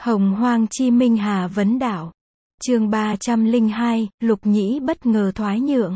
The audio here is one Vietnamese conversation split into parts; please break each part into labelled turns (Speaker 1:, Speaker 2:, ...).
Speaker 1: Hồng Hoang chi Minh Hà vấn đảo. Chương 302, Lục Nhĩ bất ngờ thoái nhượng.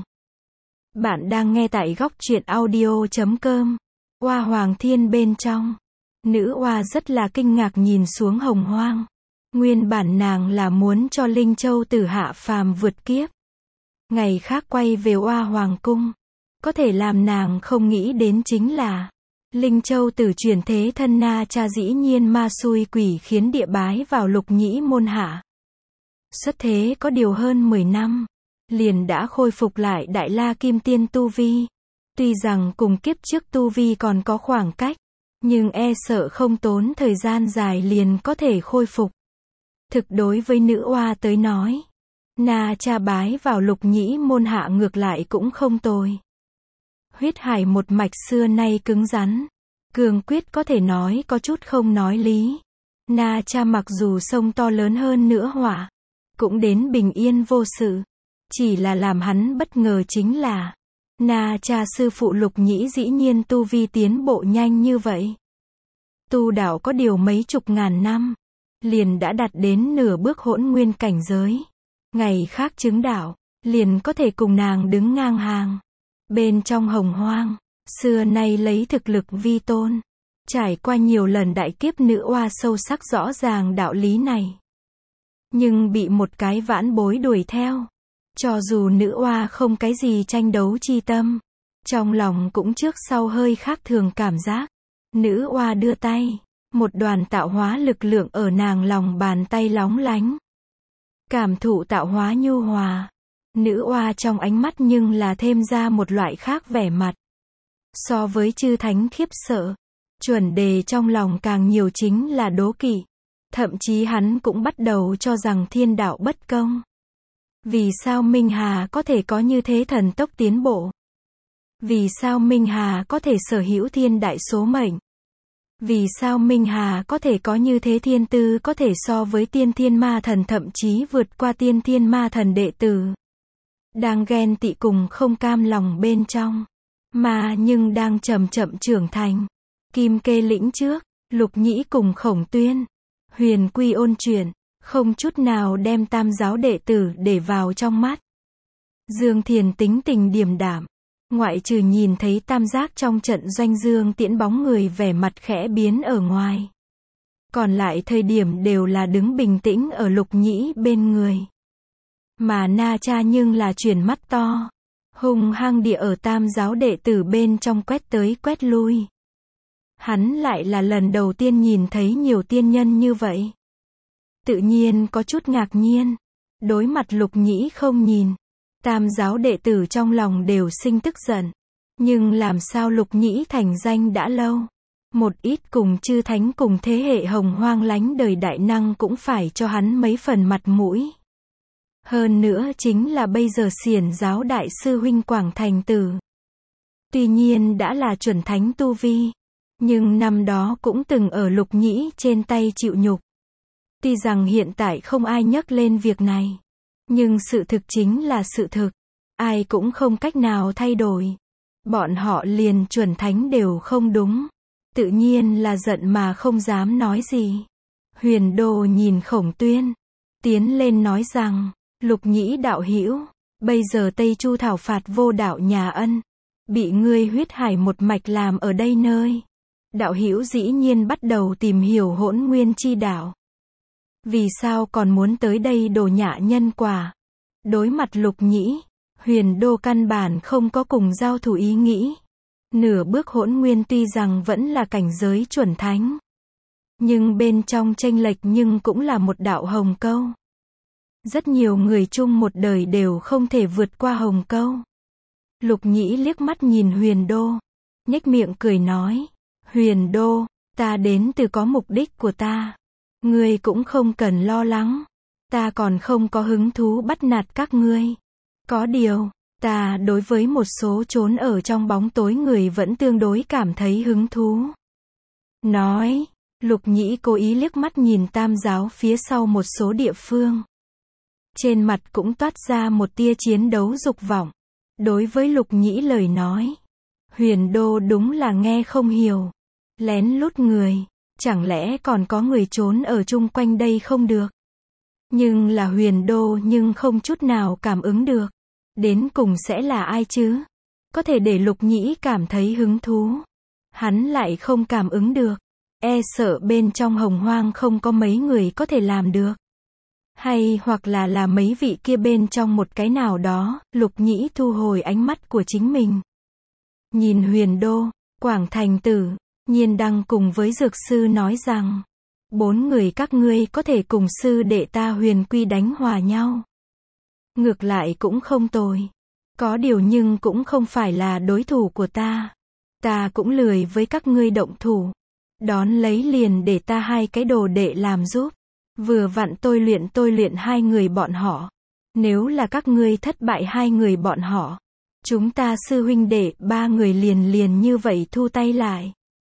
Speaker 1: Bạn đang nghe tại góc truyện audio.com. Oa Hoàng Thiên bên trong. Nữ oa rất là kinh ngạc nhìn xuống Hồng Hoang. Nguyên bản nàng là muốn cho Linh Châu Tử hạ phàm vượt kiếp. Ngày khác quay về Oa Hoàng cung. Có thể làm nàng không nghĩ đến chính là Linh Châu Tử chuyển thế thân Na Cha dĩ nhiên ma xui quỷ khiến địa bái vào Lục Nhĩ môn hạ. Xuất thế có điều hơn 10 năm, liền đã khôi phục lại Đại La Kim Tiên tu vi. Tuy rằng cùng kiếp trước tu vi còn có khoảng cách, nhưng e sợ không tốn thời gian dài liền có thể khôi phục. Thực đối với nữ oa tới nói, Na Cha bái vào Lục Nhĩ môn hạ ngược lại cũng không tồi. Huyết hải một mạch xưa nay cứng rắn, cương quyết có thể nói có chút không nói lý. Na Cha mặc dù sông to lớn hơn nữa hỏa, cũng đến bình yên vô sự. Chỉ là làm hắn bất ngờ chính là Na Cha sư phụ Lục Nhĩ dĩ nhiên tu vi tiến bộ nhanh như vậy. Tu đạo có điều mấy chục ngàn năm, liền đã đạt đến nửa bước hỗn nguyên cảnh giới. Ngày khác chứng đạo, liền có thể cùng nàng đứng ngang hàng. Bên trong Hồng Hoang, xưa nay lấy thực lực vi tôn. Trải qua nhiều lần đại kiếp nữ oa sâu sắc rõ ràng đạo lý này. Nhưng bị một cái vãn bối đuổi theo. Cho dù nữ oa không cái gì tranh đấu chi tâm, trong lòng cũng trước sau hơi khác thường cảm giác. Nữ oa đưa tay, một đoàn tạo hóa lực lượng ở nàng lòng bàn tay lóng lánh. Cảm thụ tạo hóa nhu hòa. Nữ oa trong ánh mắt nhưng là thêm ra một loại khác vẻ mặt. So với chư thánh khiếp sợ, chuẩn đề trong lòng càng nhiều chính là đố kỵ. Thậm chí hắn cũng bắt đầu cho rằng thiên đạo bất công. Vì sao Minh Hà có thể có như thế thần tốc tiến bộ? Vì sao Minh Hà có thể sở hữu thiên đại số mệnh? Vì sao Minh Hà có thể có như thế thiên tư có thể so với tiên thiên ma thần thậm chí vượt qua tiên thiên ma thần đệ tử? Đang ghen tị cùng không cam lòng bên trong, mà nhưng đang chậm chậm trưởng thành. Kim Kê lĩnh trước, Lục Nhĩ cùng Khổng Tuyên, Huyền Quy ôn chuyển, không chút nào đem tam giáo đệ tử để vào trong mắt. Dương Thiền tính tình điềm đạm, ngoại trừ nhìn thấy tam giác trong trận doanh Dương Tiễn bóng người vẻ mặt khẽ biến ở ngoài. Còn lại thời điểm đều là đứng bình tĩnh ở Lục Nhĩ bên người. Mà Na Cha nhưng là chuyển mắt to, hung hăng địa ở tam giáo đệ tử bên trong quét tới quét lui. Hắn lại là lần đầu tiên nhìn thấy nhiều tiên nhân như vậy. Tự nhiên có chút ngạc nhiên. Đối mặt Lục Nhĩ không nhìn, tam giáo đệ tử trong lòng đều sinh tức giận. Nhưng làm sao Lục Nhĩ thành danh đã lâu, một ít cùng chư thánh cùng thế hệ Hồng Hoang lánh đời đại năng cũng phải cho hắn mấy phần mặt mũi. Hơn nữa chính là bây giờ Xiển giáo đại sư huynh Quảng Thành Tử. Tuy nhiên đã là chuẩn thánh tu vi, nhưng năm đó cũng từng ở Lục Nhĩ trên tay chịu nhục. Tuy rằng hiện tại không ai nhắc lên việc này, nhưng sự thực chính là sự thực. Ai cũng không cách nào thay đổi. Bọn họ liền chuẩn thánh đều không đúng. Tự nhiên là giận mà không dám nói gì. Huyền Đô nhìn Khổng Tuyên, tiến lên nói rằng, Lục Nhĩ đạo hữu, bây giờ Tây Chu thảo phạt vô đạo nhà Ân, bị ngươi huyết hải một mạch làm ở đây nơi. Đạo hữu dĩ nhiên bắt đầu tìm hiểu hỗn nguyên chi đạo. Vì sao còn muốn tới đây đổ nhạ nhân quả? Đối mặt Lục Nhĩ, Huyền Đô căn bản không có cùng giao thủ ý nghĩ. Nửa bước hỗn nguyên tuy rằng vẫn là cảnh giới chuẩn thánh, nhưng bên trong chênh lệch nhưng cũng là một đạo hồng câu. Rất nhiều người chung một đời đều không thể vượt qua hồng câu. Lục Nhĩ liếc mắt nhìn Huyền Đô, nhếch miệng cười nói, Huyền Đô, ta đến từ có mục đích của ta. Ngươi cũng không cần lo lắng. Ta còn không có hứng thú bắt nạt các ngươi. Có điều, ta đối với một số trốn ở trong bóng tối người vẫn tương đối cảm thấy hứng thú. Nói, Lục Nhĩ cố ý liếc mắt nhìn tam giáo phía sau một số địa phương. Trên mặt cũng toát ra một tia chiến đấu dục vọng. Đối với Lục Nhĩ lời nói, Huyền Đô đúng là nghe không hiểu. Lén lút người, Chẳng lẽ còn có người trốn ở chung quanh đây không được? Nhưng là Huyền Đô nhưng không chút nào cảm ứng được. Đến cùng sẽ là ai chứ? Có thể để Lục Nhĩ cảm thấy hứng thú. Hắn lại không cảm ứng được. E sợ bên trong Hồng Hoang không có mấy người có thể làm được. Hay hoặc là mấy vị kia bên trong một cái nào đó, Lục Nhĩ thu hồi ánh mắt của chính mình. Nhìn Huyền Đô, Quảng Thành Tử, Nhiên Đăng cùng với Dược Sư nói rằng, 4 người các ngươi có thể cùng sư đệ ta Huyền Quy đánh hòa nhau. Ngược lại cũng không tồi. Có điều nhưng cũng không phải là đối thủ của ta. Ta cũng lười với các ngươi động thủ. Đón lấy liền để ta 2 cái đồ đệ làm giúp. Vừa vặn tôi luyện 2 người bọn họ. Nếu là các ngươi thất bại 2 người bọn họ, chúng ta sư huynh đệ 3 người liền như vậy thu tay lại.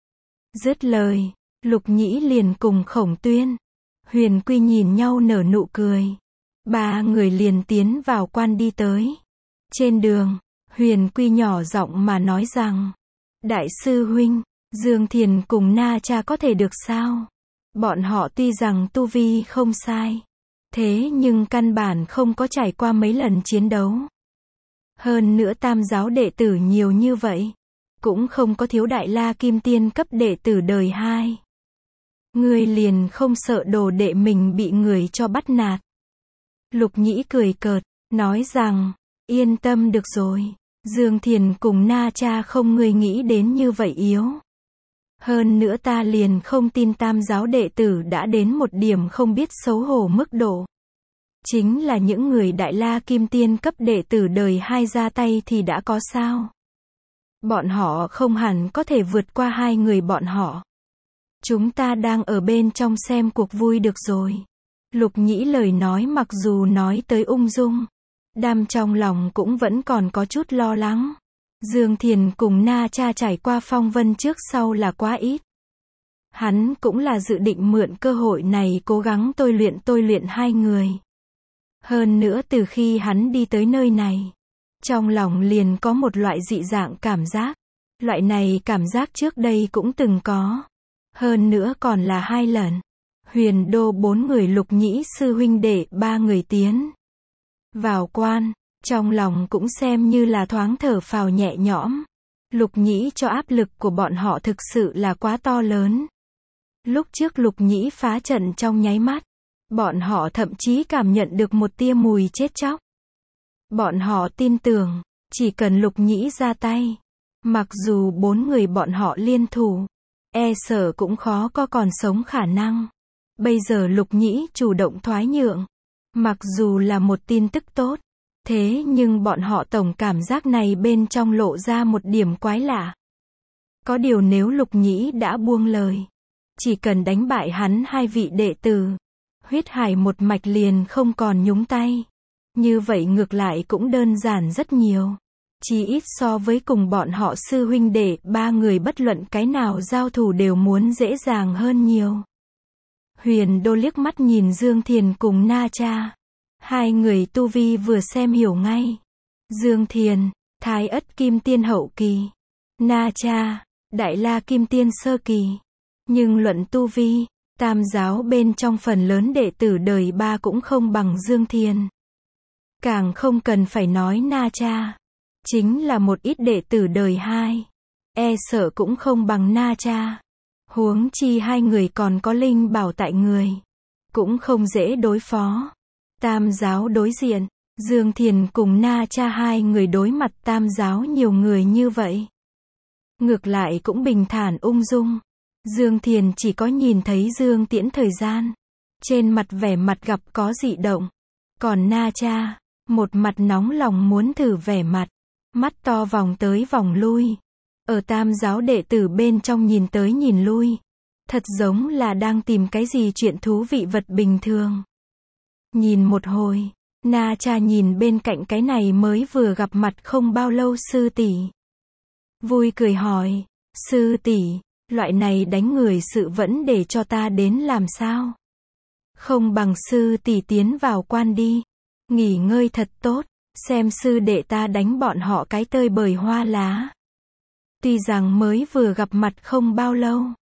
Speaker 1: Dứt lời, Lục Nhĩ liền cùng Khổng Tuyên, Huyền Quy nhìn nhau nở nụ cười. 3 người liền tiến vào quan đi tới. Trên đường, Huyền Quy nhỏ giọng mà nói rằng, Đại sư huynh, Dương Thiền cùng Na Cha có thể được sao? Bọn họ tuy rằng tu vi không sai, thế nhưng căn bản không có trải qua mấy lần chiến đấu. Hơn nữa tam giáo đệ tử nhiều như vậy, cũng không có thiếu Đại La Kim Tiên cấp đệ tử đời 2. Ngươi liền không sợ đồ đệ mình bị người cho bắt nạt. Lục Nhĩ cười cợt, nói rằng, yên tâm được rồi, Dương Thiền cùng Na Cha không ngươi nghĩ đến như vậy yếu. Hơn nữa ta liền không tin tam giáo đệ tử đã đến một điểm không biết xấu hổ mức độ. Chính là những người Đại La Kim Tiên cấp đệ tử đời 2 ra tay thì đã có sao? Bọn họ không hẳn có thể vượt qua 2 người bọn họ. Chúng ta đang ở bên trong xem cuộc vui được rồi. Lục Nhĩ lời nói mặc dù nói tới ung dung, đam trong lòng cũng vẫn còn có chút lo lắng. Dương Thiền cùng Na Cha trải qua phong vân trước sau là quá ít. Hắn cũng là dự định mượn cơ hội này cố gắng tôi luyện 2 người. Hơn nữa từ khi hắn đi tới nơi này, trong lòng liền có một loại dị dạng cảm giác. Loại này cảm giác trước đây cũng từng có. Hơn nữa còn là 2 lần. Huyền Đô 4 người Lục Nhĩ sư huynh đệ 3 người tiến vào quan, trong lòng cũng xem như là thoáng thở phào nhẹ nhõm. Lục Nhĩ cho áp lực của bọn họ thực sự là quá to lớn. Lúc trước Lục Nhĩ phá trận trong nháy mắt, bọn họ thậm chí cảm nhận được một tia mùi chết chóc. Bọn họ tin tưởng, chỉ cần Lục Nhĩ ra tay, mặc dù 4 người bọn họ liên thủ, e sợ cũng khó có còn sống khả năng. Bây giờ Lục Nhĩ chủ động thoái nhượng, mặc dù là một tin tức tốt, thế nhưng bọn họ tổng cảm giác này bên trong lộ ra một điểm quái lạ. Có điều nếu Lục Nhĩ đã buông lời, chỉ cần đánh bại hắn 2 vị đệ tử, huyết hải một mạch liền không còn nhúng tay. Như vậy ngược lại cũng đơn giản rất nhiều. Chỉ ít so với cùng bọn họ sư huynh đệ 3 người bất luận cái nào giao thủ đều muốn dễ dàng hơn nhiều. Huyền Đô liếc mắt nhìn Dương Thiền cùng Na Cha. 2 người tu vi vừa xem hiểu ngay. Dương Thiền, Thái Ất Kim Tiên hậu kỳ. Na Cha, Đại La Kim Tiên sơ kỳ. Nhưng luận tu vi, tam giáo bên trong phần lớn đệ tử đời 3 cũng không bằng Dương Thiền. Càng không cần phải nói Na Cha. Chính là một ít đệ tử đời 2. E sợ cũng không bằng Na Cha. Huống chi 2 người còn có linh bảo tại người. Cũng không dễ đối phó. Tam giáo đối diện, Dương Thiền cùng Na Cha 2 người đối mặt tam giáo nhiều người như vậy. Ngược lại cũng bình thản ung dung. Dương Thiền chỉ có nhìn thấy Dương Tiễn thời gian. Trên mặt vẻ mặt gặp có dị động. Còn Na Cha, một mặt nóng lòng muốn thử vẻ mặt. Mắt to vòng tới vòng lui. Ở tam giáo đệ tử bên trong nhìn tới nhìn lui. Thật giống là đang tìm cái gì chuyện thú vị vật bình thường. Nhìn một hồi, Na Cha nhìn bên cạnh cái này mới vừa gặp mặt không bao lâu sư tỷ. Vui cười hỏi, sư tỷ, loại này đánh người sự vẫn để cho ta đến làm sao? Không bằng sư tỷ tiến vào quan đi, nghỉ ngơi thật tốt, xem sư đệ ta đánh bọn họ cái tơi bời hoa lá. Tuy rằng mới vừa gặp mặt không bao lâu,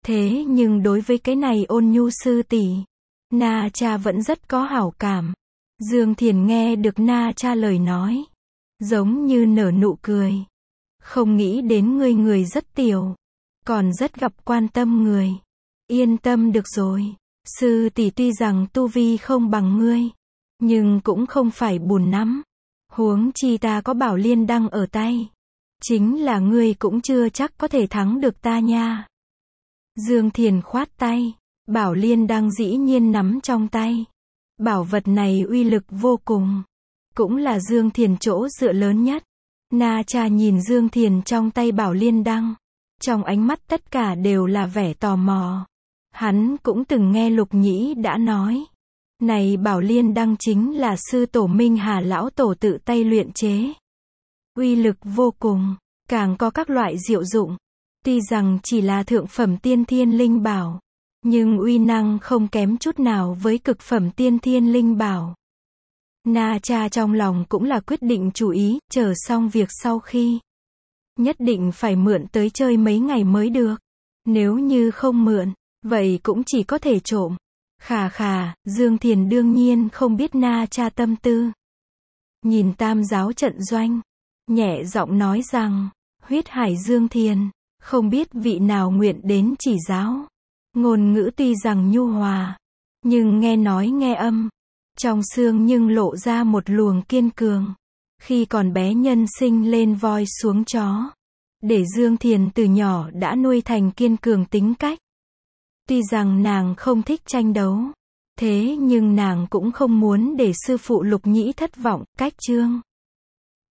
Speaker 1: Thế nhưng đối với cái này ôn nhu sư tỷ, Na Cha vẫn rất có hảo cảm. Dương Thiền nghe được Na Cha lời nói, giống như nở nụ cười. Không nghĩ đến ngươi người rất tiểu, còn rất gặp quan tâm người. Yên tâm được rồi, sư tỷ tuy rằng tu vi không bằng ngươi, nhưng cũng không phải buồn nắm. Huống chi ta có Bảo Liên Đăng ở tay, chính là ngươi cũng chưa chắc có thể thắng được ta nha. Dương Thiền khoát tay, Bảo Liên Đăng dĩ nhiên nắm trong tay. Bảo vật này uy lực vô cùng, cũng là Dương Thiền chỗ dựa lớn nhất. Na Cha nhìn Dương Thiền trong tay Bảo Liên Đăng, trong ánh mắt tất cả đều là vẻ tò mò. Hắn cũng từng nghe Lục Nhĩ đã nói, này Bảo Liên Đăng chính là sư tổ Minh Hà lão tổ tự tay luyện chế. Uy lực vô cùng, càng có các loại diệu dụng. Tuy rằng chỉ là thượng phẩm tiên thiên linh bảo, nhưng uy năng không kém chút nào với cực phẩm tiên thiên linh bảo. Na Cha trong lòng cũng là quyết định chủ ý, chờ xong việc sau khi, nhất định phải mượn tới chơi mấy ngày mới được. Nếu như không mượn, vậy cũng chỉ có thể trộm. Khà khà, Dương Thiền đương nhiên không biết Na Cha tâm tư. Nhìn tam giáo trận doanh, nhẹ giọng nói rằng, huyết hải Dương Thiền, không biết vị nào nguyện đến chỉ giáo. Ngôn ngữ tuy rằng nhu hòa, nhưng nghe nói nghe âm, trong xương nhưng lộ ra một luồng kiên cường. Khi còn bé nhân sinh lên voi xuống chó, để Dương Thiền từ nhỏ đã nuôi thành kiên cường tính cách. Tuy rằng nàng không thích tranh đấu, thế nhưng nàng cũng không muốn để sư phụ Lục Nhĩ thất vọng. Cách chương